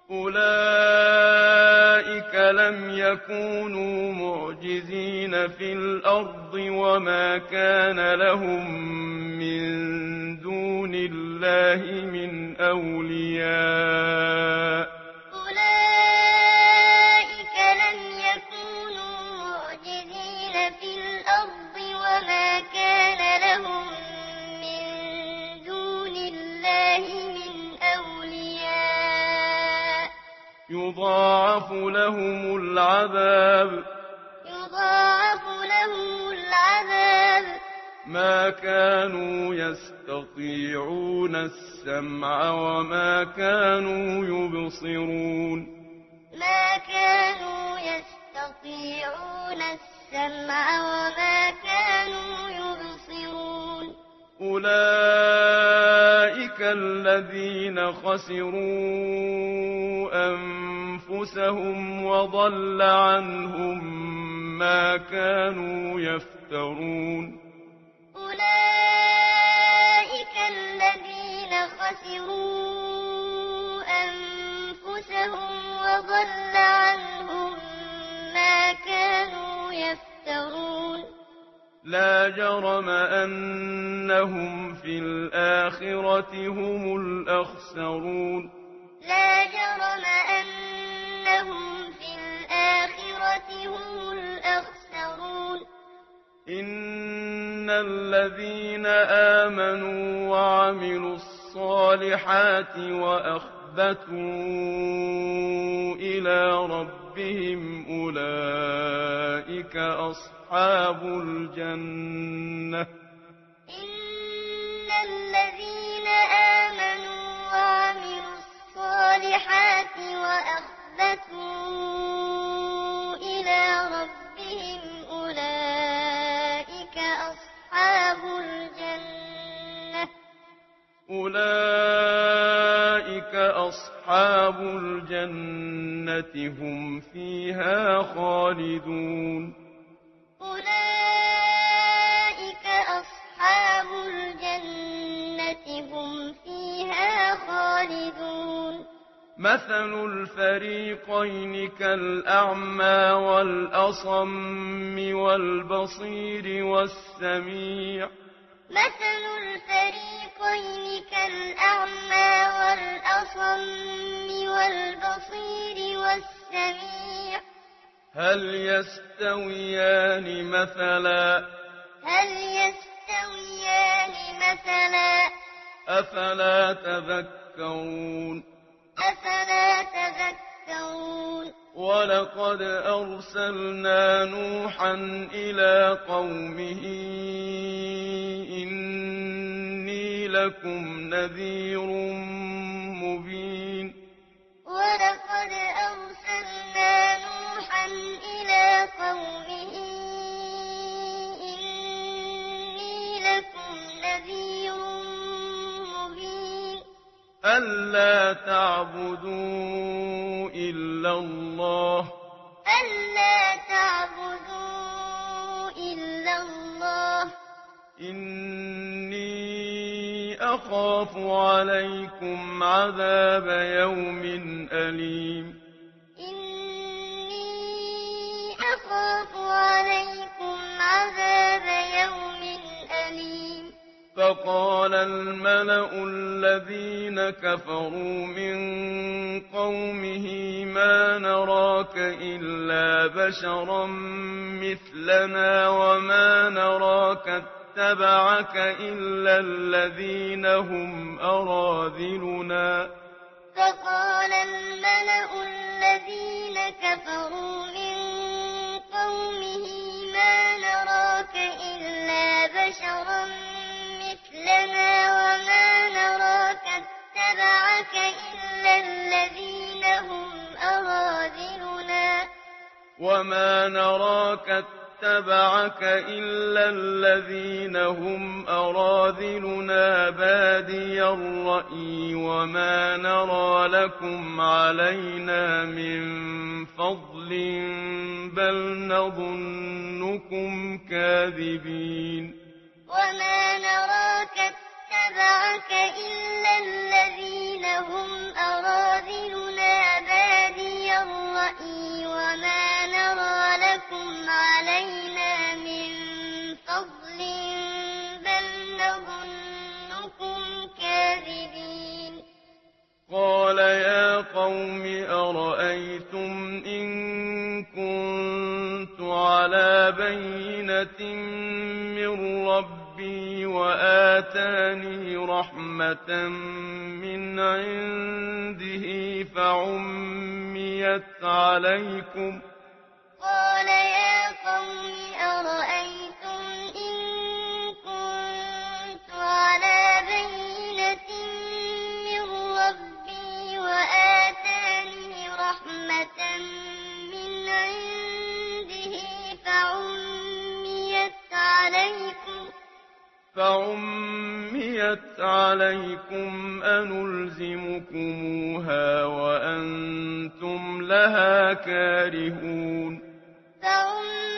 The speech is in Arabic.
أولئك لم يكونوا معجزين في الأرض وما كان لهم من دون الله من أولياء أولئك لم يكونوا معجزين في الأرض وما كان لهم من دون الله من أولياء يضاعف لهم العذاب ما كانوا يستطيعون السمع وما كانوا يبصرون أولئك الذين خسروا أنفسهم وضل عنهم ما كانوا يفترون أولئك الذين خسروا أنفسهم وضل عنهم ما كانوا يفترون لا جرم أنهم في الآخرة هم الأخسرون لا جرم أنهم في الآخرة هم الأخسرون إن الذين آمنوا وعملوا الصالحات وأخبتوا إلى ربهم أولئك أصحاب الجنة إن الذين آمنوا وعملوا الصالحات وأخبتوا إلى ربهم أولئك أصحاب الجنة هم فيها خالدون أولئك أصحاب الجنة هم فيها خالدون مثل الفريقين كالأعمى والأصم والبصير والسميع مثل الفريقين كالأعمى والأصم والبصير والسميع هل يستويان مثلا أفلا تذكرون ولقد أرسلنا نوحا إلى قومه إني لكم نذير مبين ولقد أرسلنا نوحا إلى قومه إني لكم نذير مبين ألا تعبدوا إلا الله إني أخاف عليكم عذاب يوم أليم إني أخاف عليكم عذاب يوم أليم فقال الملأ الذين كفروا من قومه ما نراك إلا بشرا مثلنا وما نراك اتبعك إلا الذين هم أراذلنا فقال الملأ الذين كفروا من قومه ما نراك إلا بشرا مثلنا وما نراك اتبعك إلا الذين هم أراذلنا بادي الرأي وما نرى لكم علينا من فضل بل نظنكم كاذبين وما نراك اتبعك إلا الذين هم أراذلنا بَيِّنَةٍ مِّن رَّبِّي وَآتَانِي رَحْمَةً مِّنْ عِندِهِ فَعُمِّيَتْ عَلَيْكُمْ قَالَ يَا قَوْمِ أَرَأَيْتُمْ إِن كُنتُ عَلَىٰ بَيِّنَةٍ مِّن رَّبِّي وَآتَانِي رَحْمَةً مِّنْ عِندِهِ فَعُمِّيَتْ عَلَيْكُمْ أَنُلْزِمُكُمُوهَا وَأَنتُمْ لَهَا كَارِهُونَ